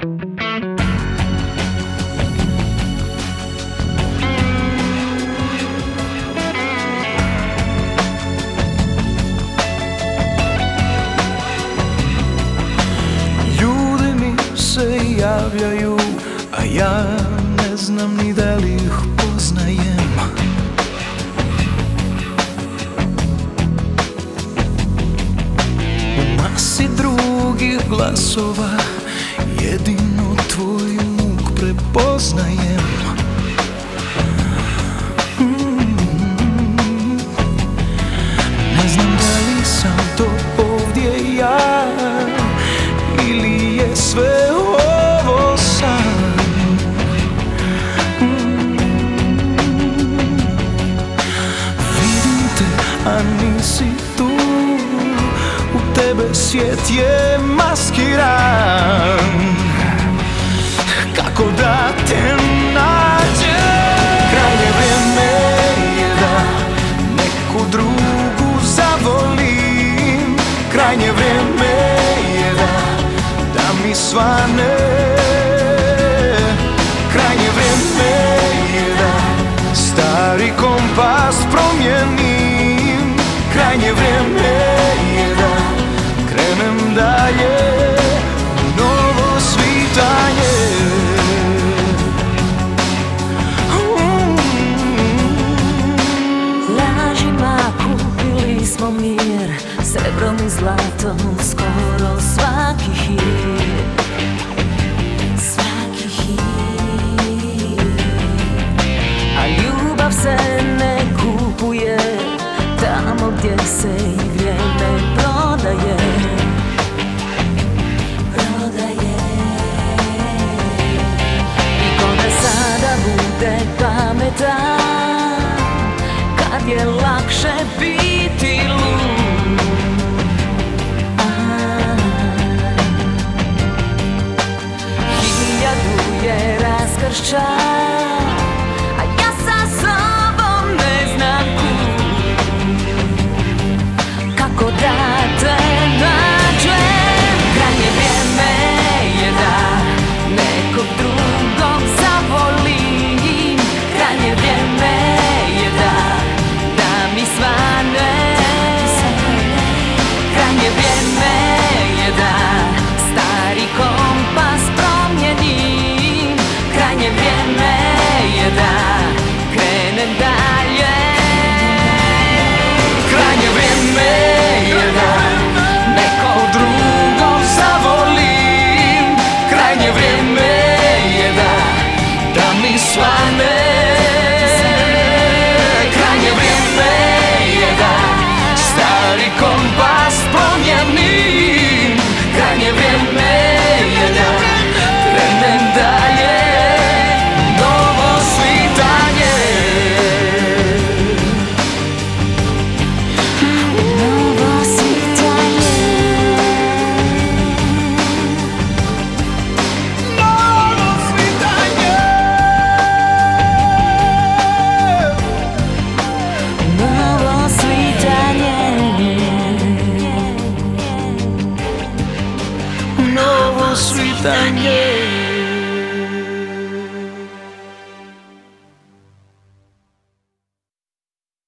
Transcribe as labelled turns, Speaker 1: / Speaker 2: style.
Speaker 1: Ljudi mi se javljaju, a ja ne znam ni da li ih poznajem. U masi drugih glasova jedino tvoj muk prepoznajem. Ne znam da li sam to ovdje ja ili je sve ovo san. Vidim te, a nisi tu, u tebe svijet je maskiran. Kako da te nađem? Krajnje vrijeme je da neku drugu zavolim. Krajnje vrijeme je da mi svane. Krajnje vrijeme je da stari kompas promijenim. Krajnje vrijeme je da krenem dalje u novo svitanje.
Speaker 2: Lažima kupili smo mir, srebrom i zlatom skoro svaki hir. Svaki hir. A ljubav se ne kupuje tamo gdje se i vrijeme prodaje. I ko da sada bude pametan kad je lakše biti lud. Hiljadu je raskršća, a ja sa sobom ne znam kud. Kako da te nađem? Krajnje vrijeme je da nekog drugog zavolim. Krajnje vrijeme je da mi svane. Krajnje vrijeme je da stari kompas promijenim. Krajnje vrijeme je da krenem dalje. Krajnje vrijeme je da nekog drugog zavolim. Krajnje vrijeme je da mi svane. Krajnje vrijeme je da stari kompas promijenim. Krajnje vrijeme je da krenem dalje u novo svitanje. Novo svitanje. Novo svitanje. Novo svitanje.
Speaker 1: Novo svitanje.